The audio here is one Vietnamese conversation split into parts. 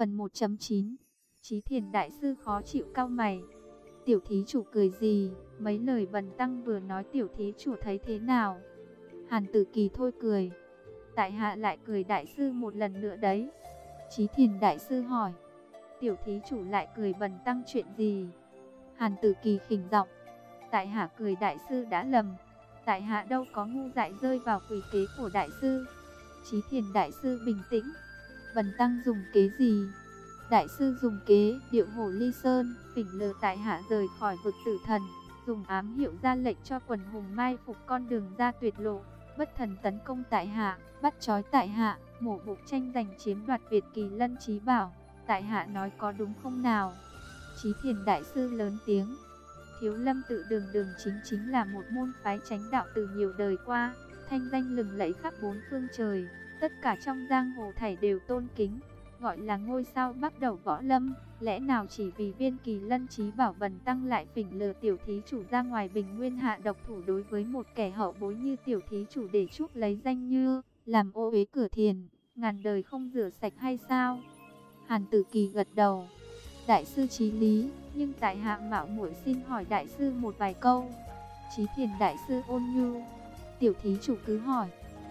Phần 1.9. Chí Thiền đại sư khó chịu cau mày. Tiểu thí chủ cười gì? Mấy lời Bần tăng vừa nói tiểu thí chủ thấy thế nào? Hàn Tử Kỳ thôi cười. Tại hạ lại cười đại sư một lần nữa đấy. Chí Thiền đại sư hỏi. Tiểu thí chủ lại cười Bần tăng chuyện gì? Hàn Tử Kỳ khỉnh giọng. Tại hạ cười đại sư đã lầm. Tại hạ đâu có ngu dại rơi vào quỷ kế của đại sư. Chí Thiền đại sư bình tĩnh. Bần tăng dùng kế gì? Đại sư dùng kế điệu hổ ly sơn, phỉnh lờ tại hạ rời khỏi vực tử thần, dùng ám hiệu ra lệnh cho quần hùng mai phục con đường ra tuyệt lộ, bất thần tấn công tại hạ, bắt trói tại hạ, mổ bụng tranh giành chiếm đoạt Việt Kỳ Lân Chí Bảo. Tại hạ nói có đúng không nào? Chí Thiền đại sư lớn tiếng. Thiếu Lâm Tự đường đường chính là một môn phái chánh đạo từ nhiều đời qua, thanh danh lừng lẫy khắp bốn phương trời, tất cả trong giang hồ thảy đều tôn kính, gọi là ngôi sao bắt đầu võ lâm. Lẽ nào chỉ vì viên Kỳ Lân Chí Bảo Bần tăng lại phỉnh lờ tiểu thí chủ ra ngoài bình nguyên hạ độc thủ đối với một kẻ hậu bối như tiểu thí chủ để chuốc lấy danh như làm ô uế cửa thiền, ngàn đời không rửa sạch hay sao? Hàn Tử Kỳ gật đầu. Đại sư chí lý, nhưng tại hạ mạo muội xin hỏi đại sư một vài câu. Chí Thiền đại sư ôn nhu. Tiểu thí chủ cứ hỏi.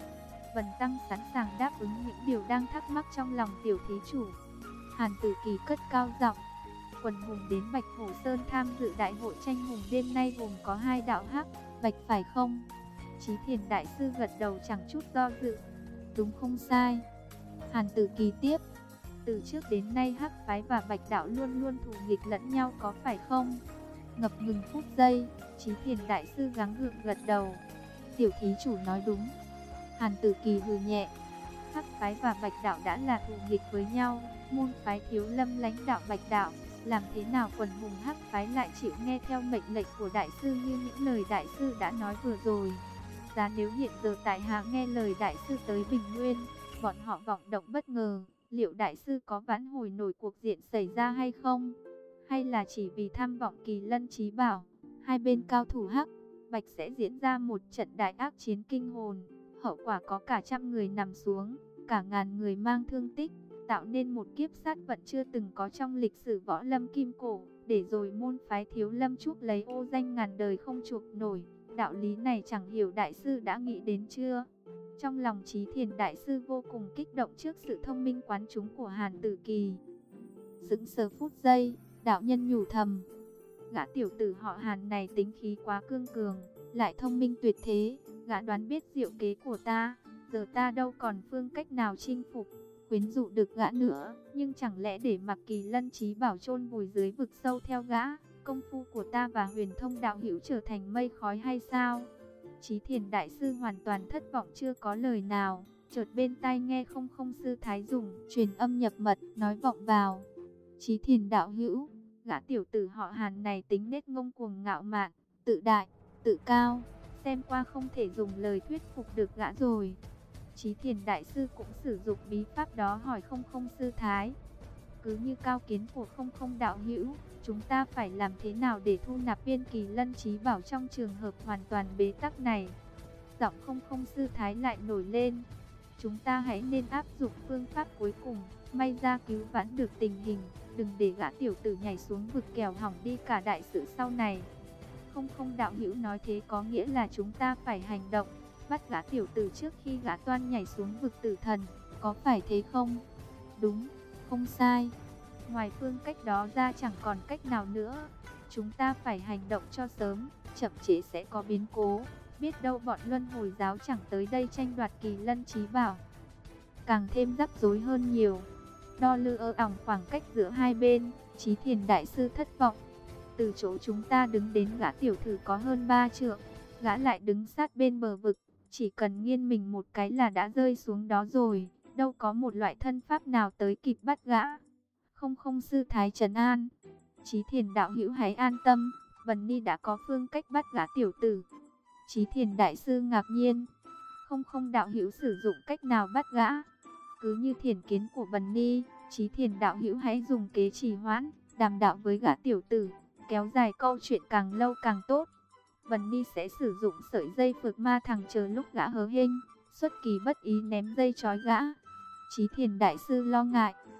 Bần tăng sẵn sàng đáp ứng những điều đang thắc mắc trong lòng tiểu thí chủ. Hàn Tử Kỳ cất cao giọng. Quần hùng đến Bạch Hổ Sơn tham dự đại hội tranh hùng đêm nay gồm có 2 đạo hắc, bạch phải không? Chí Thiền đại sư gật đầu chẳng chút do dự. Đúng không sai. Hàn Tử Kỳ tiếp. Từ trước đến nay hắc phái và bạch đạo luôn luôn thù nghịch lẫn nhau có phải không? Ngập ngừng phút giây, Chí Thiền đại sư gắng gượng gật đầu. Tiểu thí chủ nói đúng. Hàn Tử Kỳ hừ nhẹ. Hắc phái và bạch đạo đã là thù nghịch với nhau, môn phái Thiếu Lâm lãnh đạo bạch đạo, làm thế nào quần hùng hắc phái lại chịu nghe theo mệnh lệnh của đại sư như những lời đại sư đã nói vừa rồi? Giá nếu hiện giờ tại hạ nghe lời đại sư tới Bình Nguyên, bọn họ vọng động bất ngờ, liệu đại sư có vãn hồi nổi cuộc diện xảy ra hay không? Hay là chỉ vì tham vọng Kỳ Lân Chí Bảo, hai bên cao thủ hắc, bạch sẽ diễn ra một trận đại ác chiến kinh hồn, hậu quả có cả trăm người nằm xuống, cả ngàn người mang thương tích, tạo nên một kiếp sát vận chưa từng có trong lịch sử võ lâm kim cổ, để rồi môn phái Thiếu Lâm chuốc lấy ô danh ngàn đời không chuộc nổi. Đạo lý này chẳng hiểu đại sư đã nghĩ đến chưa? Trong lòng Chí Thiền đại sư vô cùng kích động trước sự thông minh quán trúng của Hàn Tử Kỳ. Sững sờ phút giây, đạo nhân nhủ thầm. Gã tiểu tử họ Hàn này tính khí quá cương cường, lại thông minh tuyệt thế, gã đoán biết diệu kế của ta, giờ ta đâu còn phương cách nào chinh phục, quyến rũ được gã nữa. Nhưng chẳng lẽ để mặc Kỳ Lân Chí Bảo chôn vùi dưới vực sâu theo gã, công phu của ta và Huyền Thông đạo hữu trở thành mây khói hay sao? Chí Thiền đại sư hoàn toàn thất vọng chưa có lời nào, chợt bên tai nghe không sư thái dùng truyền âm nhập mật nói vọng vào. Chí Thiền đạo hữu, gã tiểu tử họ Hàn này tính nết ngông cuồng ngạo mạn, tự đại, tự cao, xem qua không thể dùng lời thuyết phục được gã rồi. Chí Thiền đại sư cũng sử dụng bí pháp đó hỏi không sư thái. Cứ như cao kiến của không đạo hữu, chúng ta phải làm thế nào để thu nạp viên Kỳ Lân Chí Bảo trong trường hợp hoàn toàn bế tắc này? Giọng không sư thái lại nổi lên. Chúng ta hãy nên áp dụng phương pháp cuối cùng, may ra cứu vãn được tình hình, đừng để gã tiểu tử nhảy xuống vực kẻo hỏng đi cả đại sự sau này. Không đạo hữu nói thế có nghĩa là chúng ta phải hành động, bắt gã tiểu tử trước khi gã toan nhảy xuống vực tử thần, có phải thế không? Đúng, không sai. Ngoài phương cách đó ra chẳng còn cách nào nữa. Chúng ta phải hành động cho sớm, chậm trễ sẽ có biến cố. Biết đâu bọn Luân Hồi giáo chẳng tới đây tranh đoạt Kỳ Lân Chí Bảo, càng thêm rắc rối hơn nhiều. Đo lường khoảng cách giữa hai bên, Chí Thiền đại sư thất vọng. Từ chỗ chúng ta đứng đến gã tiểu tử có hơn 3 trượng, gã lại đứng sát bên bờ vực, chỉ cần nghiêng mình một cái là đã rơi xuống đó rồi, đâu có một loại thân pháp nào tới kịp bắt gã. Không sư thái trấn an. Chí Thiền đạo hữu hãy an tâm, Bần Ni đã có phương cách bắt gã tiểu tử. Chí Thiền đại sư ngạc nhiên. Không đạo hữu sử dụng cách nào bắt gã? Cứ như thiền kiến của Bần Ni, Chí Thiền đạo hữu hãy dùng kế trì hoãn, đàm đạo với gã tiểu tử, kéo dài câu chuyện càng lâu càng tốt. Bần Ni sẽ sử dụng sợi dây phược ma thằng chờ lúc gã hớ hênh, xuất kỳ bất ý ném dây trói gã. Chí Thiền đại sư lo ngại.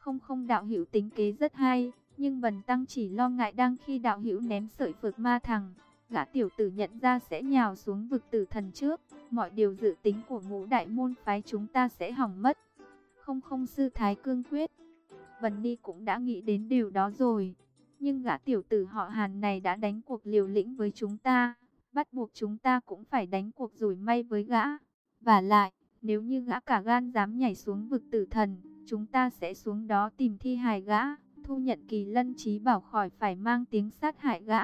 Không không, đạo hữu tính kế rất hay, nhưng bần tăng chỉ lo ngại đang khi đạo hữu ném sợi phược ma thằng, gã tiểu tử nhận ra sẽ nhào xuống vực tử thần trước, mọi điều dự tính của ngũ đại môn phái chúng ta sẽ hỏng mất. Không không, sư thái cương quyết. Vân Ni cũng đã nghĩ đến điều đó rồi, nhưng gã tiểu tử họ Hàn này đã đánh cuộc liều lĩnh với chúng ta, bắt buộc chúng ta cũng phải đánh cuộc rủi may với gã. Và lại, nếu như gã cả gan dám nhảy xuống vực tử thần, chúng ta sẽ xuống đó tìm thi hài gã, thu nhận Kỳ Lân Chí Bảo khỏi phải mang tiếng sát hại gã.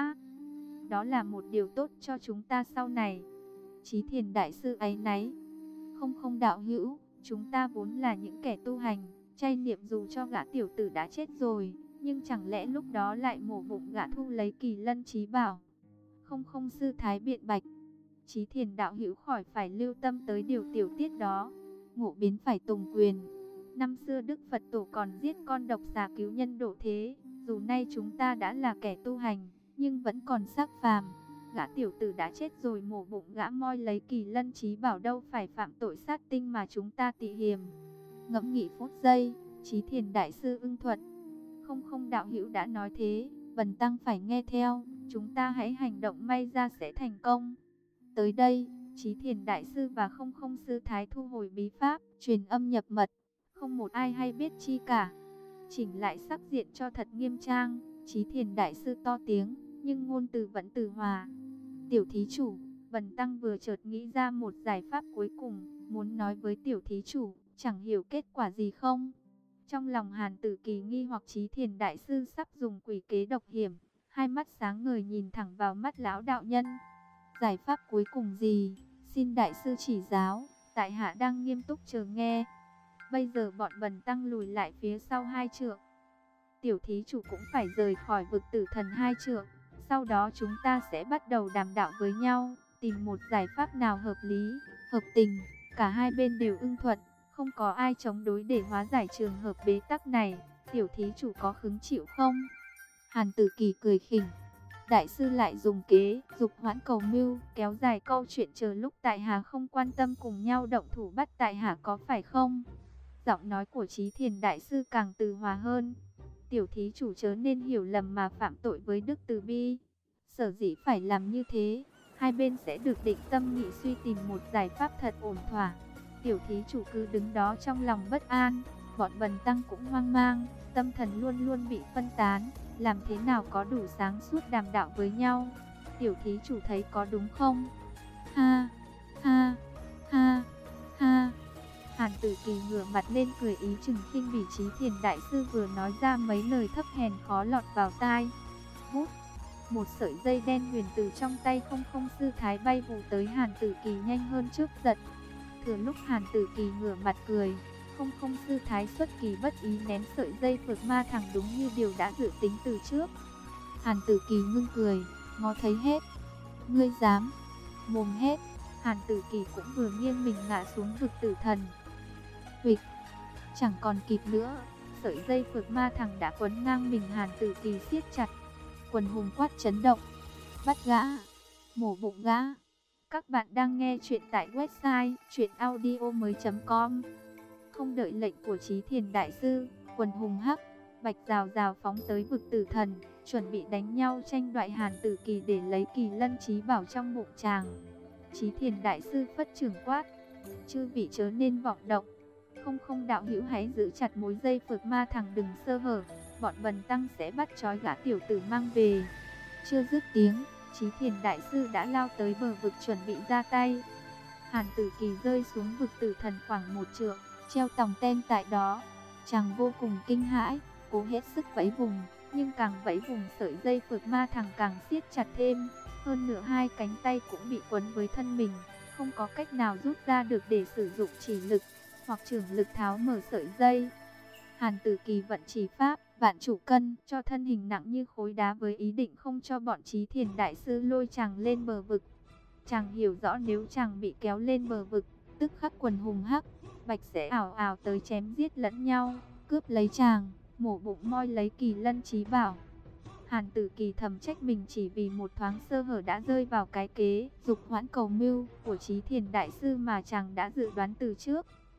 Đó là một điều tốt cho chúng ta sau này. Chí Thiền đại sư áy náy. Không không, đạo hữu, chúng ta vốn là những kẻ tu hành, chay niệm dù cho gã tiểu tử đã chết rồi, nhưng chẳng lẽ lúc đó lại mổ bụng gã thu lấy Kỳ Lân Chí Bảo? Không không, sư thái biện bạch. Chí Thiền đạo hữu khỏi phải lưu tâm tới điều tiểu tiết đó. Ngộ biến phải tùng quyền. Năm xưa Đức Phật Tổ còn giết con độc xà cứu nhân độ thế. Dù nay chúng ta đã là kẻ tu hành, nhưng vẫn còn xác phàm. Gã tiểu tử đã chết rồi, mổ bụng gã moi lấy Kỳ Lân Chí Bảo đâu phải phạm tội sát tinh mà chúng ta tị hiềm. Ngẫm nghĩ phút giây, Chí Thiền đại sư ưng thuận. Không không, đạo hữu đã nói thế, bần tăng phải nghe theo. Chúng ta hãy hành động, may ra sẽ thành công. Tới đây, Chí Thiền đại sư và không không sư thái thu hồi bí pháp, truyền âm nhập mật, không một ai hay biết chi cả. Chỉnh lại sắc diện cho thật nghiêm trang, Chí Thiền đại sư to tiếng, nhưng ngôn từ vẫn từ hòa. Tiểu thí chủ, bần tăng vừa chợt nghĩ ra một giải pháp cuối cùng, muốn nói với tiểu thí chủ, chẳng hiểu kết quả gì không? Trong lòng Hàn Tử Kỳ nghi hoặc Chí Thiền đại sư sắp dùng quỷ kế độc hiểm, hai mắt sáng ngời nhìn thẳng vào mắt lão đạo nhân. Giải pháp cuối cùng gì? Xin đại sư chỉ giáo, tại hạ đang nghiêm túc chờ nghe. Bây giờ bọn bần tăng lùi lại phía sau 2 trượng. Tiểu thí chủ cũng phải rời khỏi vực tử thần 2 trượng. Sau đó chúng ta sẽ bắt đầu đàm đạo với nhau, tìm một giải pháp nào hợp lý, hợp tình. Cả hai bên đều ưng thuận, không có ai chống đối để hóa giải trường hợp bế tắc này. Tiểu thí chủ có hứng chịu không? Hàn Tử Kỳ cười khỉnh. Đại sư lại dùng kế dục hoãn cầu mưu, kéo dài câu chuyện chờ lúc tại hạ không quan tâm cùng nhau động thủ bắt tại hạ, có phải không? Giọng nói của Chí Thiền đại sư càng từ hòa hơn. Tiểu thí chủ chớ nên hiểu lầm mà phạm tội với đức từ bi. Sở dĩ phải làm như thế, hai bên sẽ được định tâm nghị suy tìm một giải pháp thật ổn thỏa. Tiểu thí chủ cứ đứng đó trong lòng bất an, bọn bần tăng cũng hoang mang, tâm thần luôn luôn bị phân tán. Làm thế nào có đủ sáng suốt đàm đạo với nhau? Tiểu thí chủ thấy có đúng không? Ha, ha, ha, ha. Hàn Tử Kỳ ngửa mặt lên cười ý chừng khinh bỉ. Chí Thiền đại sư vừa nói ra mấy lời thấp hèn khó lọt vào tai. Vút, một sợi dây đen huyền từ trong tay không không sư thái bay vù tới Hàn Tử Kỳ nhanh hơn chớp giật. Thừa lúc Hàn Tử Kỳ ngửa mặt cười, không không sư thái xuất kỳ bất ý ném sợi dây phược ma thẳng đúng như điều đã dự tính từ trước. Hàn Tử Kỳ ngưng cười, ngó thấy hết. Ngươi dám? Mồm hết. Hàn Tử Kỳ cũng vừa nghiêng mình ngã xuống vực tử thần. Huỵch, chẳng còn kịp nữa, sợi dây phược ma thẳng đã quấn ngang mình Hàn Tử Kỳ siết chặt. Quần hùng quát chấn động. Bắt gã, mổ bụng gã. Các bạn đang nghe chuyện tại website chuyenaudio.com. Không đợi lệnh của Chí Thiền đại sư, quần hùng hắc, bạch rào rào phóng tới vực tử thần, chuẩn bị đánh nhau tranh đoạt Hàn Tử Kỳ để lấy Kỳ Lân Chí Bảo trong bụng chàng. Chí Thiền đại sư phất trưởng quát, chư vị chớ nên vọng động. Không không, đạo hữu hãy giữ chặt mối dây phược ma thằng, đừng sơ hở, bọn bần tăng sẽ bắt trói gã tiểu tử mang về. Chưa dứt tiếng, Chí Thiền đại sư đã lao tới bờ vực chuẩn bị ra tay. Hàn Tử Kỳ rơi xuống vực tử thần khoảng 1 trượng, treo tòng ten tại đó. Chàng vô cùng kinh hãi, cố hết sức vẫy vùng, nhưng càng vẫy vùng sợi dây phược ma thằng càng siết chặt thêm. Hơn nữa hai cánh tay cũng bị quấn với thân mình, không có cách nào rút ra được để sử dụng chỉ lực hoặc chưởng lực tháo mở sợi dây. Hàn Tử Kỳ vận chỉ pháp vạn chủ cân cho thân hình nặng như khối đá với ý định không cho bọn Chí Thiền đại sư lôi chàng lên bờ vực. Chàng hiểu rõ nếu chàng bị kéo lên bờ vực, tức khắc quần hùng hắc, bạch sẽ ảo ảo tới chém giết lẫn nhau, cướp lấy chàng, mổ bụng moi lấy Kỳ Lân Chí Bảo. Hàn Tử Kỳ thầm trách mình chỉ vì một thoáng sơ hở đã rơi vào cái kế dục hoãn cầu mưu của Chí Thiền đại sư mà chàng đã dự đoán từ trước.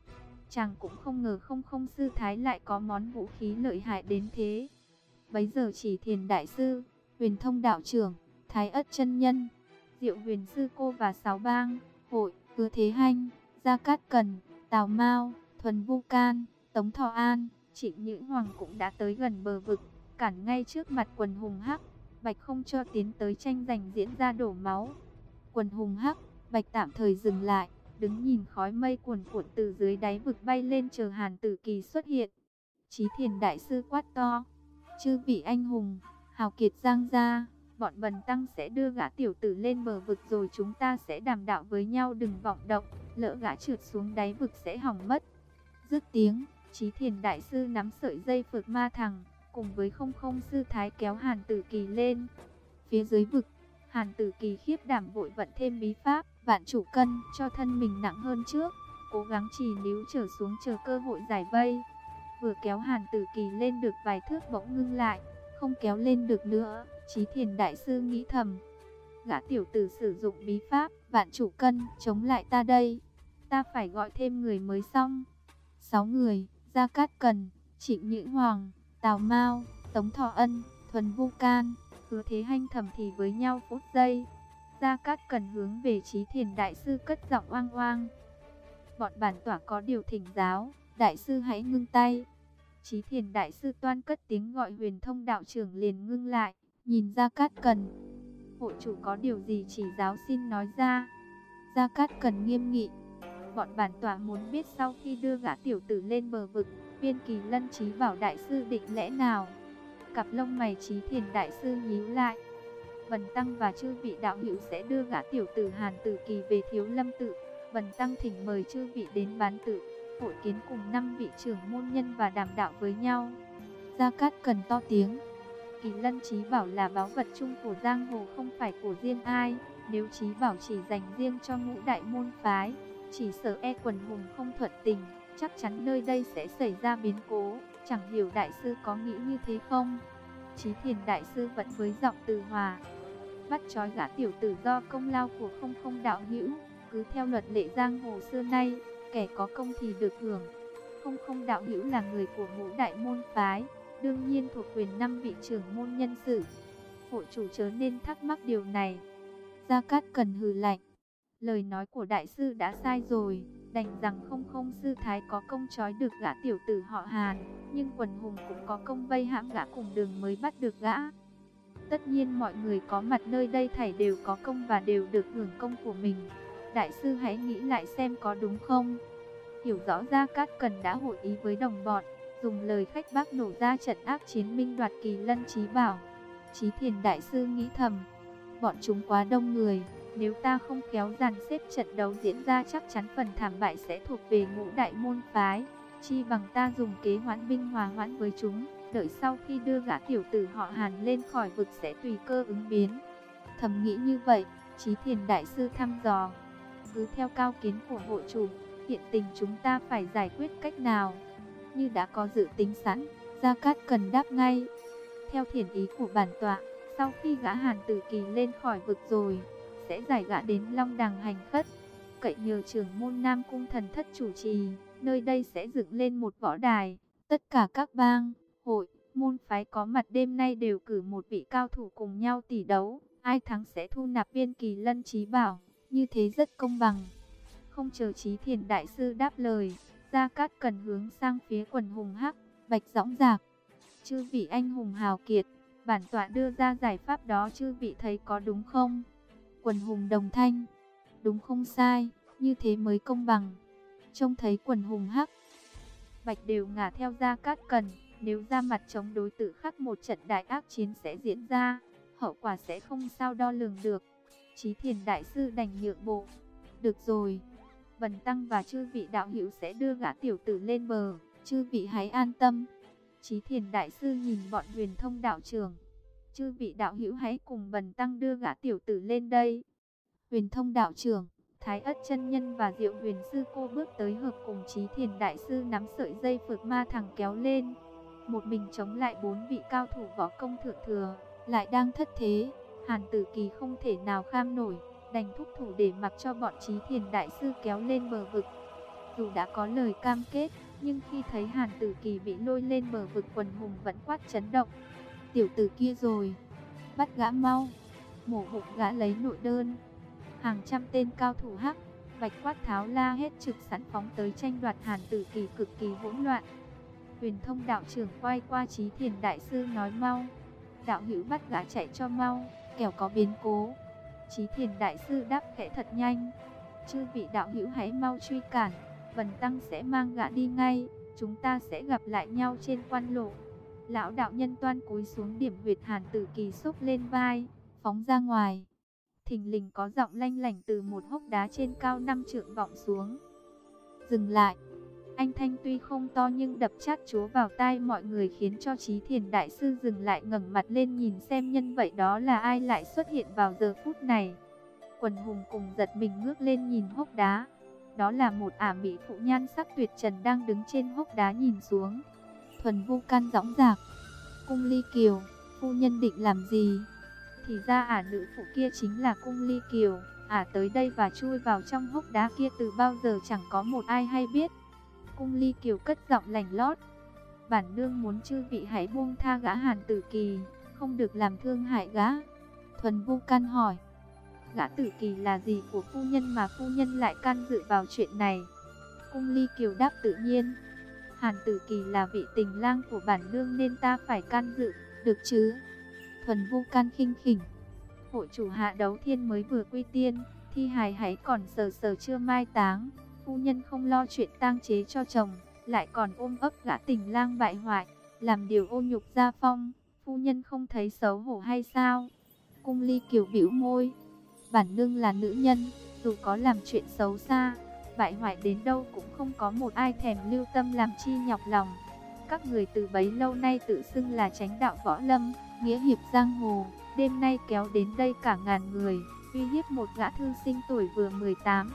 Chàng cũng không ngờ không không sư thái lại có món vũ khí lợi hại đến thế. Bấy giờ Chỉ Thiền đại sư, Huyền Thông đạo trưởng, Thái Ất chân nhân, Diệu Huyền sư cô và Sáu Bang hội, Hứa Thế Hanh, Gia Cát Cần, Tào Mao, Thuần Vu Can, Tống Thọ An, Trịnh Nhữ Hoàng cũng đã tới gần bờ vực, cản ngay trước mặt quần hùng hắc, Bạch không cho tiến tới tranh giành diễn ra đổ máu. Quần hùng hắc, Bạch tạm thời dừng lại, đứng nhìn khói mây cuồn cuộn từ dưới đáy vực bay lên chờ Hàn Tử Kỳ xuất hiện. Chí Thiền đại sư quát to: "Chư vị anh hùng, hào kiệt Giang gia, bọn bần tăng sẽ đưa gã tiểu tử lên bờ vực rồi chúng ta sẽ đàm đạo với nhau, đừng vọng động, lỡ gã trượt xuống đáy vực sẽ hỏng mất." Dứt tiếng, Chí Thiền đại sư nắm sợi dây phược ma thằng, cùng với không không sư thái kéo Hàn Tử Kỳ lên. Phía dưới vực, Hàn Tử Kỳ khiếp đảm vội vận thêm bí pháp Vạn Chủ Cân cho thân mình nặng hơn trước, cố gắng trì níu trở xuống chờ cơ hội giải vây. Vừa kéo Hàn Tử Kỳ lên được vài thước bỗng ngưng lại, không kéo lên được nữa. Chí Thiền đại sư nghĩ thầm: gã tiểu tử sử dụng bí pháp Vạn Chủ Cân chống lại ta đây, ta phải gọi thêm người mới xong. 6 người: Gia Cát Cần, Trịnh Nhữ Hoàng, Tào Mao, Tống Thọ Ân, Thuần Vu Can, Hứa Thế Hanh thầm thì với nhau phút giây. Gia Cát Cần hướng về Chí Thiền đại sư cất giọng oang oang: "Bọn bản tỏa có điều thỉnh giáo, đại sư hãy ngưng tay." Chí Thiền đại sư toan cất tiếng gọi Huyền Thông đạo trưởng liền ngưng lại, nhìn Gia Cát Cần: "Hội chủ có điều gì chỉ giáo xin nói ra." Gia Cát Cần nghiêm nghị: "Bọn bản tỏa muốn biết sau khi đưa gã tiểu tử lên bờ vực, Viên Kỳ Lân Chí Bảo đại sư định lẽ nào?" Cặp lông mày Chí Thiền đại sư nhíu lại: "Bần tăng và chư vị đạo hữu sẽ đưa gã tiểu tử Hàn Tử Kỳ về Thiếu Lâm tự. Bần tăng thỉnh mời chư vị đến Bán tự, hội kiến cùng 5 vị trưởng môn nhân và đàm đạo với nhau." Gia Cát Cần to tiếng: "Kỳ Lân Chí Bảo là báu vật chung của giang hồ, không phải của riêng ai. Nếu Chí Bảo chỉ dành riêng cho ngũ đại môn phái, chỉ sợ e quần hùng không thuận tình, chắc chắn nơi đây sẽ xảy ra biến cố. Chẳng hiểu đại sư có nghĩ như thế không?" Chí Thiền đại sư vẫn với giọng từ hòa: "Bắt trói gã tiểu tử do công lao của không không đạo hữu, cứ theo luật lệ giang hồ xưa nay, kẻ có công thì được hưởng. Không không đạo hữu là người của ngũ đại môn phái, đương nhiên thuộc quyền 5 vị trưởng môn nhân sự. Hội chủ chớ nên thắc mắc điều này." Gia Cát Cần hừ lạnh: "Lời nói của đại sư đã sai rồi, đành rằng không không sư thái có công trói được gã tiểu tử họ Hàn, nhưng quần hùng cũng có công vây hãm gã cùng đường mới bắt được gã. Tất nhiên mọi người có mặt nơi đây thảy đều có công và đều được hưởng công của mình. Đại sư hãy nghĩ lại xem có đúng không?" Hiểu rõ Gia Cát Cần đã hội ý với đồng bọn, dùng lời khách bác nổ ra trận ác chiến minh đoạt Kỳ Lân Chí Bảo. Chí Thiền đại sư nghĩ thầm: bọn chúng quá đông người, nếu ta không khéo dàn xếp trận đấu diễn ra chắc chắn phần thảm bại sẽ thuộc về ngũ đại môn phái. Chi bằng ta dùng kế hoãn binh hòa hoãn với chúng, đợi sau khi đưa gã tiểu tử họ Hàn lên khỏi vực sẽ tùy cơ ứng biến. Thầm nghĩ như vậy, Chí Thiền đại sư thăm dò: "Cứ theo cao kiến của hội chủ, hiện tình chúng ta phải giải quyết cách nào?" Như đã có dự tính sẵn, Gia Cát Cần đáp ngay: "Theo thiền ý của bản tọa, sau khi gã Hàn Tử Kỳ lên khỏi vực rồi, sẽ giải gã đến Long Đằng hành khất, cậy nhờ trưởng môn Nam Cung thần thất chủ trì, nơi đây sẽ dựng lên một võ đài. Tất cả các bang, hội, môn phái có mặt đêm nay đều cử một vị cao thủ cùng nhau tỷ đấu, ai thắng sẽ thu nạp Viên Kỳ Lân Chí Bảo, như thế rất công bằng." Không chờ Chí Thiền đại sư đáp lời, Gia Cát Cần hướng sang phía quần hùng hắc, Bạch dõng dạc: "Chư vị anh hùng hào kiệt, bản tọa đưa ra giải pháp đó chư vị thấy có đúng không?" Quần hùng đồng thanh: "Đúng không sai, như thế mới công bằng." Trông thấy quần hùng hắc, Bạch đều ngả theo Gia Cát Cần, nếu ra mặt chống đối tự khắc một trận đại ác chiến sẽ diễn ra, hậu quả sẽ không sao đo lường được. Chí Thiền đại sư đành nhượng bộ: "Được rồi, bần tăng và chư vị đạo hữu sẽ đưa gã tiểu tử lên bờ, chư vị hãy an tâm." Chí Thiền đại sư nhìn bọn Huyền Thông đạo trưởng: "Chư vị đạo hữu hãy cùng bần tăng đưa gã tiểu tử lên đây." Huyền Thông đạo trưởng, Thái Ất chân nhân và Diệu Huyền sư cô bước tới hợp cùng Chí Thiền đại sư nắm sợi dây phược ma thằng kéo lên. Một mình chống lại 4 vị cao thủ võ công thượng thừa, lại đang thất thế, Hàn Tử Kỳ không thể nào kham nổi, đành thúc thủ để mặc cho bọn Chí Thiền đại sư kéo lên bờ vực. dù đã có lời cam kết, nhưng khi thấy Hàn Tử Kỳ bị lôi lên bờ vực, quần hùng vẫn quát chấn động. Tiểu tử kia rồi, bắt gã mau, mổ bụng gã lấy nội đơn. Hàng trăm tên cao thủ hắc, bạch quát tháo la hết trực sẵn phóng tới tranh đoạt Hàn Tử Kỳ, cực kỳ hỗn loạn. Huyền Thông đạo trưởng quay qua Chí Thiền đại sư nói mau, đạo hữu bắt gã chạy cho mau, kẻo có biến cố. Chí Thiền đại sư đáp khẽ thật nhanh, chư vị đạo hữu hãy mau truy cản, Vân Tăng sẽ mang gã đi ngay, chúng ta sẽ gặp lại nhau trên quan lộ. Lão đạo nhân toan cúi xuống điểm huyệt Hàn Tử Kỳ, xốc lên vai, phóng ra ngoài. Thình lình có giọng lanh lảnh từ một hốc đá trên cao 5 trượng vọng xuống. Dừng lại. Anh thanh tuy không to nhưng đập chát chúa vào tai mọi người, khiến cho Chí Thiền đại sư dừng lại, ngẩng mặt lên nhìn xem nhân vậy đó là ai lại xuất hiện vào giờ phút này. Quần hùng cùng giật mình ngước lên nhìn hốc đá. Đó là một ả mỹ phụ nhan sắc tuyệt trần đang đứng trên hốc đá nhìn xuống. Thuần Vu Can dõng dạc, Cung Ly Kiều, phu nhân định làm gì? Thì ra ả nữ phụ kia chính là Cung Ly Kiều. Ả tới đây và chui vào trong hốc đá kia từ bao giờ chẳng có một ai hay biết. Cung Ly Kiều cất giọng lành lót, bản nương muốn chư vị hãy buông tha gã Hàn Tử Kỳ, không được làm thương hại gã. Thuần Vu Can hỏi, gã Tử Kỳ là gì của phu nhân mà phu nhân lại can dự vào chuyện này? Cung Ly Kiều đáp tự nhiên, Hàn Tử Kỳ là vị tình lang của bản nương nên ta phải can dự, được chứ? Thuần Vu Can khinh khỉnh, hội chủ Hạ Đấu Thiên mới vừa quy tiên, thi hài hãy còn sờ chưa mai táng. Phu nhân không lo chuyện tang chế cho chồng, lại còn ôm ấp gã tình lang bại hoại, làm điều ô nhục gia phong, phu nhân không thấy xấu hổ hay sao? Cung Ly Kiều bĩu môi, bản nương là nữ nhân, dù có làm chuyện xấu xa, bại hoại đến đâu cũng không có một ai thèm lưu tâm làm chi nhọc lòng. Các người từ bấy lâu nay tự xưng là chánh đạo võ lâm, nghĩa hiệp giang hồ, đêm nay kéo đến đây cả ngàn người, uy hiếp một gã thư sinh tuổi vừa 18.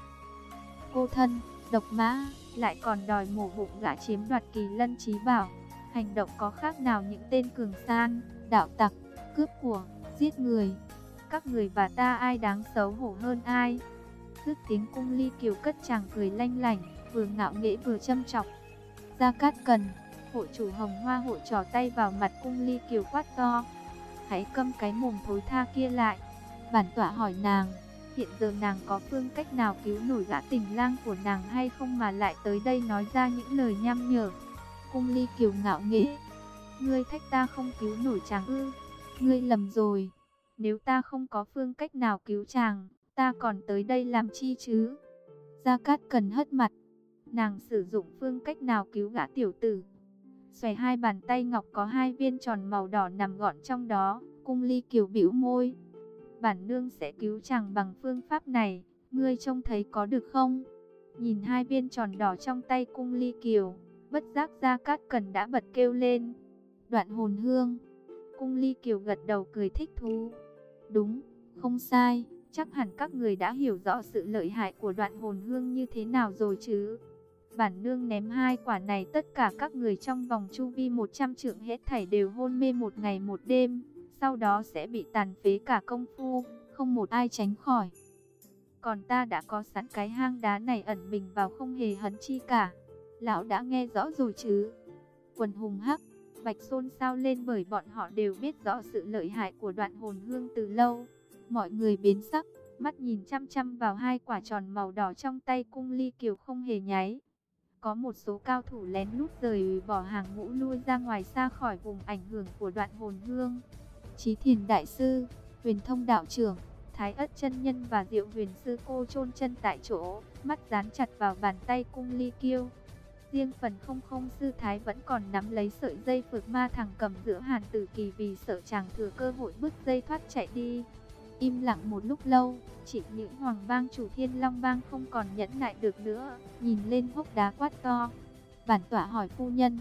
Cô thân, độc mã, lại còn đòi mổ bụng gã chiếm đoạt kỳ lân trí bảo. Hành động có khác nào những tên cường san, đạo tặc, cướp của, giết người? Các người và ta ai đáng xấu hổ hơn ai? Dứt tiếng, Cung Ly Kiều cất chàng cười lanh lảnh, vừa ngạo nghễ vừa châm chọc. Gia Cát Cần, hội chủ Hồng Hoa hội trỏ tay vào mặt Cung Ly Kiều quát to, hãy câm cái mồm thối tha kia lại. Bản tọa hỏi nàng, hiện giờ nàng có phương cách nào cứu nổi gã tình lang của nàng hay không mà lại tới đây nói ra những lời nham nhở? Cung Ly Kiều ngạo nghễ, ngươi thách ta không cứu nổi chàng ư? Ngươi lầm rồi, nếu ta không có phương cách nào cứu chàng, ta còn tới đây làm chi chứ? Gia Cát Cần hất mặt, nàng sử dụng phương cách nào cứu gã tiểu tử? Xòe hai bàn tay ngọc có hai viên tròn màu đỏ nằm gọn trong đó. Cung Ly Kiều bĩu môi, bản nương sẽ cứu chàng bằng phương pháp này, ngươi trông thấy có được không? Nhìn hai viên tròn đỏ trong tay Cung Ly Kiều, bất giác Gia Cát Cần đã bật kêu lên, Đoạn hồn hương. Cung Ly Kiều gật đầu cười thích thú, đúng, không sai, chắc hẳn các người đã hiểu rõ sự lợi hại của đoạn hồn hương như thế nào rồi chứ? Bản nương ném hai quả này, tất cả các người trong vòng chu vi 100 trượng hết thảy đều hôn mê một ngày một đêm, sau đó sẽ bị tàn phế cả công phu, không một ai tránh khỏi. Còn ta đã có sẵn cái hang đá này ẩn mình vào, không hề hấn chi cả. Lão đã nghe rõ rồi chứ? Quần hùng hắc, bạch xôn xao lên, bởi bọn họ đều biết rõ sự lợi hại của đoạn hồn hương từ lâu. Mọi người biến sắc, mắt nhìn chăm chăm vào hai quả tròn màu đỏ trong tay Cung Ly Kiều không hề nháy. Có một số cao thủ lén lút rời bỏ hàng ngũ, lui ra ngoài xa khỏi vùng ảnh hưởng của đoạn hồn hương. Chí Thiền đại sư, Huyền Thông đạo trưởng, Thái Ất chân nhân và Diệu Huyền sư cô chôn chân tại chỗ, mắt dán chặt vào bàn tay Cung Ly Kiều. Riêng phần không không sư Thái vẫn còn nắm lấy sợi dây phược ma thằng cầm giữa Hàn Tử Kỳ, vì sợ chàng thừa cơ hội bứt dây thoát chạy đi. Im lặng một lúc lâu, chỉ những Hoàng bang chủ Thiên Long bang không còn nhẫn nại được nữa, nhìn lên hốc đá quát to, bản tọa hỏi phu nhân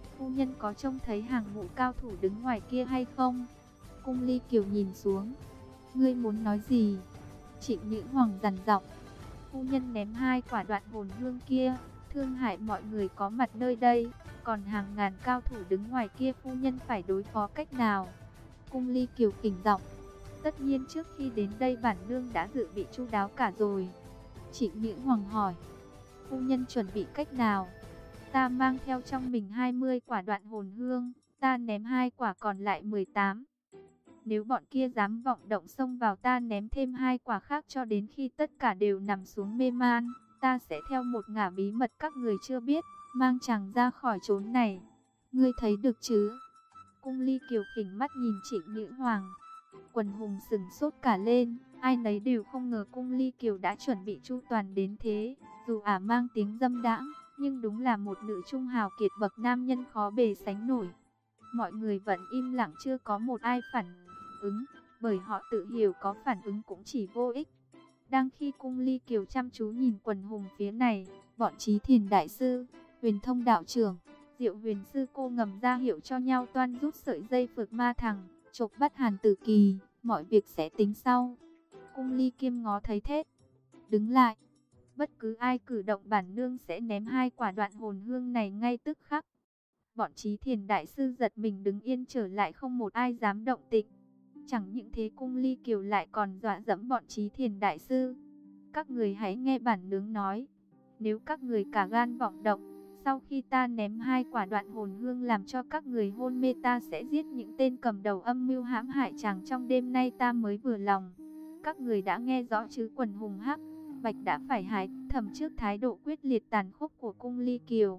có trông thấy hàng ngũ cao thủ đứng ngoài kia hay không? Cung Ly Kiều nhìn xuống, ngươi muốn nói gì? Trịnh Nhữ Hoàng dằn giọng, phu nhân ném hai quả đoạn hồn hương kia, thương hại mọi người có mặt nơi đây, còn hàng ngàn cao thủ đứng ngoài kia phu nhân phải đối phó cách nào? Cung Ly Kiều kỉnh giọng, tất nhiên trước khi đến đây bản nương đã dự bị chu đáo cả rồi. Trịnh Nhữ Hoàng hỏi, Phu nhân chuẩn bị cách nào? Ta mang theo trong mình 20 quả đoạn hồn hương, ta ném 2 quả còn lại 18. Nếu bọn kia dám vọng động xông vào, ta ném thêm 2 quả khác cho đến khi tất cả đều nằm xuống mê man. Ta sẽ theo một ngả bí mật các người chưa biết, mang chàng ra khỏi chốn này. Ngươi thấy được chứ? Cung Ly Kiều khỉnh mắt nhìn Trịnh Nữ Hoàng. Quần hùng sừng sốt cả lên, ai nấy đều không ngờ Cung Ly Kiều đã chuẩn bị chu toàn đến thế. Dù ả mang tiếng dâm đãng, nhưng đúng là một nữ trung hào kiệt bậc nam nhân khó bề sánh nổi. Mọi người vẫn im lặng, chưa có một ai phản ứng, bởi họ tự hiểu có phản ứng cũng chỉ vô ích. Đang khi Cung Ly Kiều chăm chú nhìn quần hùng phía này, bọn Chí Thiền Đại Sư, Huyền Thông Đạo Trưởng, Diệu Huyền Sư Cô ngầm ra hiệu cho nhau toan rút sợi dây phược ma thằng, chộp bắt Hàn Tử Kỳ, mọi việc sẽ tính sau. Cung Ly Kiêm ngó thấy thét, đứng lại. Bất cứ ai cử động bản nương sẽ ném 2 quả đoạn hồn hương này ngay tức khắc. Bọn Chí Thiền Đại Sư giật mình đứng yên trở lại, không một ai dám động tĩnh. Chẳng những thế, Cung Ly Kiều lại còn dọa dẫm bọn Chí Thiền Đại Sư. Các người hãy nghe bản nương nói. Nếu các người cả gan vọng động, sau khi ta ném 2 quả đoạn hồn hương làm cho các người hôn mê, ta sẽ giết những tên cầm đầu âm mưu hãm hại chàng trong đêm nay, ta mới vừa lòng. Các người đã nghe rõ chứ? Quần hùng Hắc Bạch đã phải hái thầm trước thái độ quyết liệt tàn khốc của Cung Ly Kiều.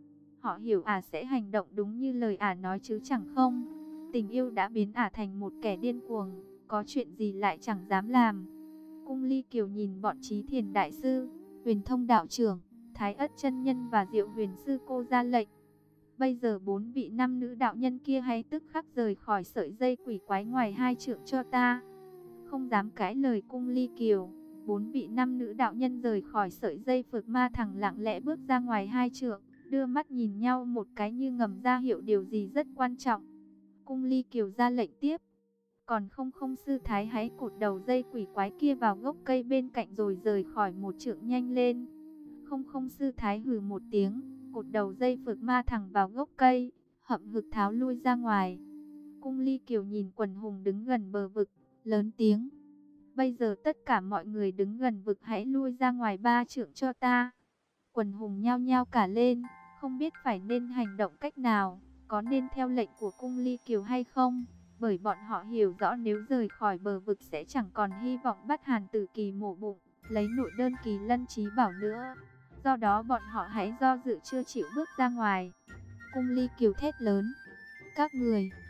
Họ hiểu ả sẽ hành động đúng như lời ả nói chứ chẳng không. Tình yêu đã biến ả thành một kẻ điên cuồng, có chuyện gì lại chẳng dám làm. Cung Ly Kiều nhìn bọn Chí Thiền Đại Sư, Huyền Thông Đạo Trưởng, Thái Ất Chân Nhân và Diệu Huyền Sư Cô ra lệnh. Bây giờ 4 vị nam nữ đạo nhân kia hãy tức khắc rời khỏi sợi dây quỷ quái ngoài 2 trượng cho ta. Không dám cãi lời Cung Ly Kiều, 4 vị nam nữ đạo nhân rời khỏi sợi dây phược ma thằng, lặng lẽ bước ra ngoài 2 trượng, đưa mắt nhìn nhau một cái như ngầm ra hiệu điều gì rất quan trọng. Cung Ly Kiều ra lệnh tiếp. Còn không sư thái, hãy cột đầu dây quỷ quái kia vào gốc cây bên cạnh rồi rời khỏi 1 trượng nhanh lên. Không sư thái hừ một tiếng, cột đầu dây phược ma thằng vào gốc cây, hậm hực tháo lui ra ngoài. Cung Ly Kiều nhìn quần hùng đứng gần bờ vực, lớn tiếng. Bây giờ tất cả mọi người đứng gần vực hãy lui ra ngoài 3 trượng cho ta. Quần hùng nhao nhao cả lên, không biết phải nên hành động cách nào, có nên theo lệnh của Cung Ly Kiều hay không. Bởi bọn họ hiểu rõ nếu rời khỏi bờ vực sẽ chẳng còn hy vọng bắt Hàn Tử Kỳ mổ bụng, lấy nội đơn Kỳ Lân Chí Bảo nữa. Do đó bọn họ hãy do dự chưa chịu bước ra ngoài. Cung Ly Kiều thét lớn. Các người,